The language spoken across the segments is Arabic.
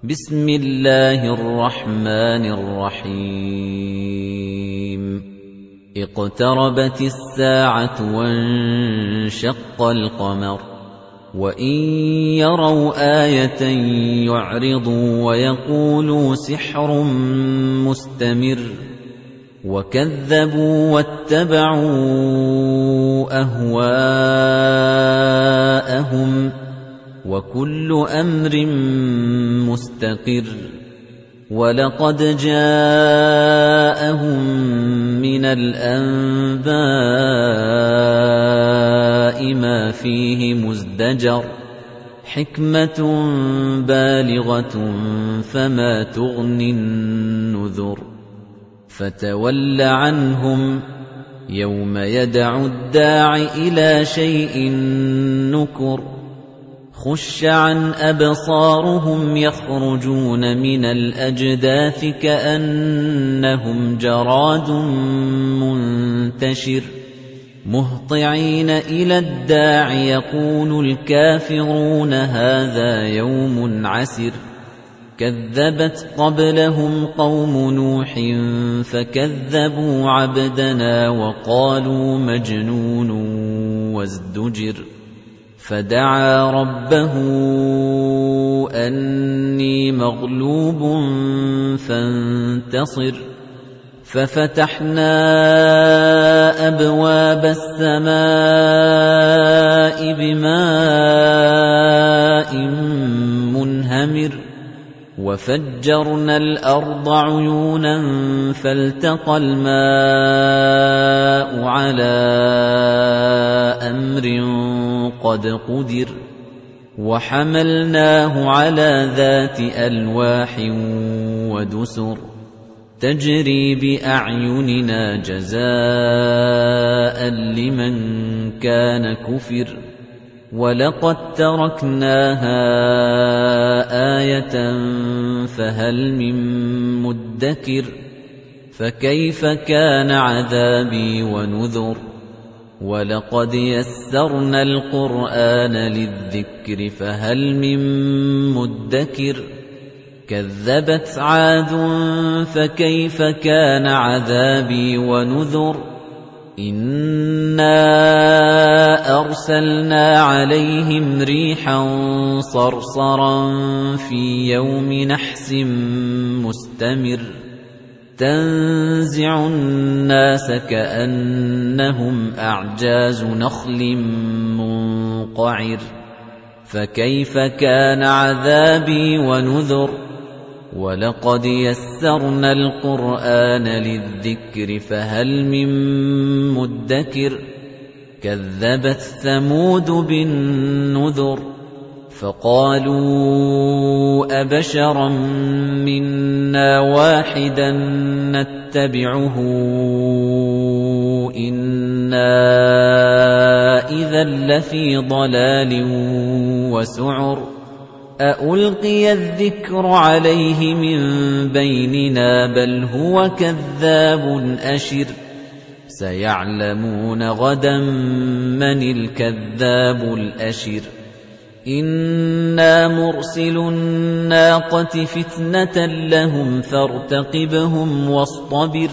بسم الله الرحمن الرحيم اقتربت الساعة وانشق القمر وإن يروا آية يعرضوا ويقولوا سحر مستمر وكذبوا واتبعوا أهواءهم وكل أمر مستقر ولقد جاءهم من الأنباء ما فيه مزدجر حكمة بالغة فما تغني النذر فتول عنهم يوم يدعو الداع إلى شيء نكر خش عن أبصارهم يخرجون من الأجداث كأنهم جراد منتشر مهطعين إلى الداع يقول الكافرون هذا يوم عسر كذبت قبلهم قوم نوح فكذبوا عبدنا وقالوا مجنون وازدجر فدعا ربه أني مغلوب فانتصر ففتحنا أبواب السماء بماء منهمر وفجرنا الأرض عيونا فالتقى الماء على أمر قد قدر وحملناه على ذات ألواح ودسر تجري بأعيننا جزاء لمن كان كفر ولقد تركناها آية فهل من مدكر فكيف كان عذابي ونذر ولقد يسرنا القرآن للذكر فهل من مدكر كذبت عاد فكيف كان عذابي ونذر إنا أرسلنا عليهم ريحا صرصرا في يوم نحس مستمر تنزع الناس كأنهم أعجاز نخل منقعر فكيف كان عذابي ونذر ولقد يسرنا القرآن للذكر فهل من مدكر كذبت ثمود بالنذر فقالوا أبشرا منا واحدا نتبعه إنا إذا لفي ضلال وسعر أألقي الذكر عليه من بيننا بل هو كذاب أشر سيعلمون غدا من الكذاب الأشر إنا مرسل الناقة فتنة لهم فارتقبهم واصطبر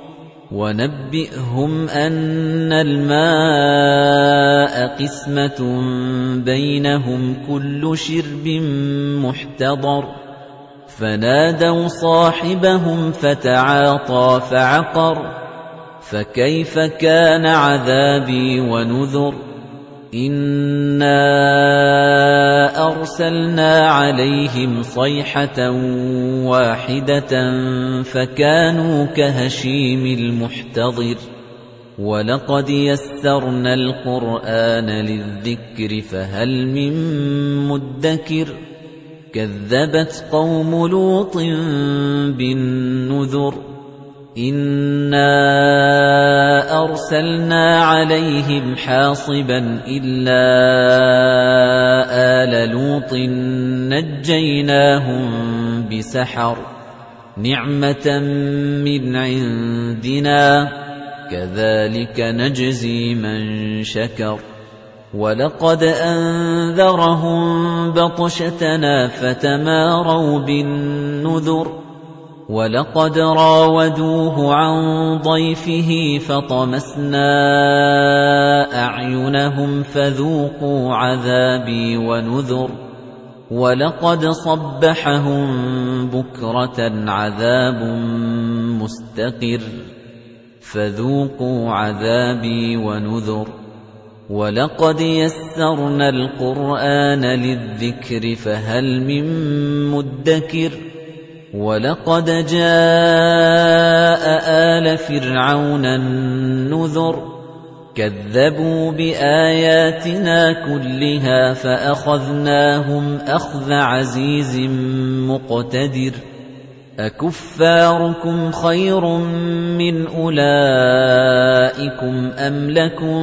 ونبئهم أن الماء قسمة بينهم كل شرب محتضر فنادوا صاحبهم فتعاطى فعقر فكيف كان عذابي ونذر إنا أرسلنا عليهم صيحة واحدة فكانوا كهشيم المحتضر ولقد يسرنا القرآن للذكر فهل من مدكر كذبت قوم لوط بالنذر إنا أرسلنا عليهم حاصبا إلا آل لوط نجيناهم بسحر نعمة من عندنا كذلك نجزي من شكر وَلَقَدْ أَنذَرَهُم بَطْشَتَنَا فَتَمَارَوْا بِالنُّذُرِ وَلَقَدْ رَاوَدُوهُ عَن ضَيْفِهِ فَطَمَسْنَا أَعْيُنَهُمْ فَذُوقُوا عَذَابِي وَنُذُرِ وَلَقَدْ صَبَّحَهُم بُكْرَةً عَذَابٌ مُسْتَقِرٌّ فَذُوقُوا عَذَابِي وَنُذُرِ وَلَقَدْ يَسَّرْنَا الْقُرْآنَ لِلذِّكْرِ فَهَلْ مِن مُّدَّكِرٍ وَلَقَدْ جَاءَ آلَ فِرْعَوْنَ النُّذُرُ كَذَّبُوا بِآيَاتِنَا كُلِّهَا فَأَخَذْنَاهُمْ أَخْذَ عَزِيزٍ مُّقْتَدِرٍ أَكُفَّارُكُمْ خَيْرٌ مِّنْ أُولَئِكُمْ أَمْ لَكُمْ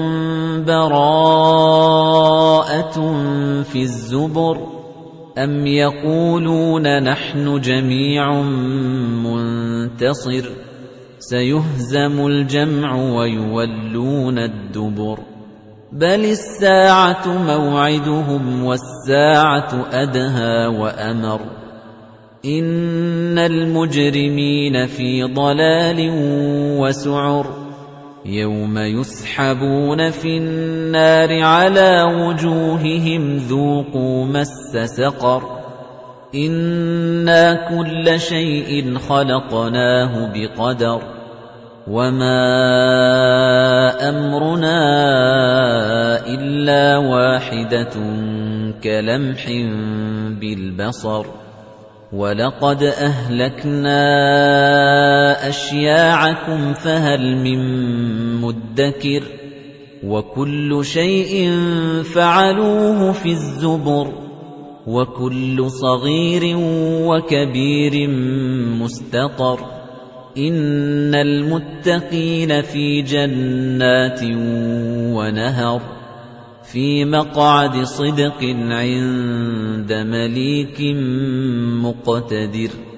بَرَاءَةٌ فِي الزُّبُرِ أَمْ يَقُولُونَ نَحْنُ جَمِيعٌ مُّنتَصِرٌ سَيُهْزَمُ الْجَمْعُ وَيُوَلُّونَ الدُّبُرَ بَلِ السَّاعَةُ مَوْعِدُهُمْ وَالسَّاعَةُ أَدْهَىٰ وَأَمَرُّ إِنَّ الْمُجْرِمِينَ فِي ضَلَالٍ وَسُعُرٍ يَوْمَ يُسْحَبُونَ فِي النَّارِ عَلَىٰ وُجُوهِهِمْ ذُوقُوا مَسَّ سَقَرَ إِنَّا كُلَّ شَيْءٍ خَلَقْنَاهُ بِقَدَرٍ وَمَا أَمْرُنَا إِلَّا وَاحِدَةٌ كَلَمْحٍ بِالْبَصَرِ وَلَقَدْ أَهْلَكْنَا أَشْيَاعَكُمْ فَهَلْ مِن مُّدَّكِرٍ وَكُلُّ شَيْءٍ فَعَلُوهُ فِي الزُّبُرِ وَكُلُّ صَغِيرٍ وَكَبِيرٍ مُسْتَطَرٍ إِنَّ الْمُتَّقِينَ فِي جَنَّاتٍ وَنَهَرٍ فِي مَقْعَدِ صِدْقٍ عِندَ مَلِيكٍ مُّقْتَدِرٍ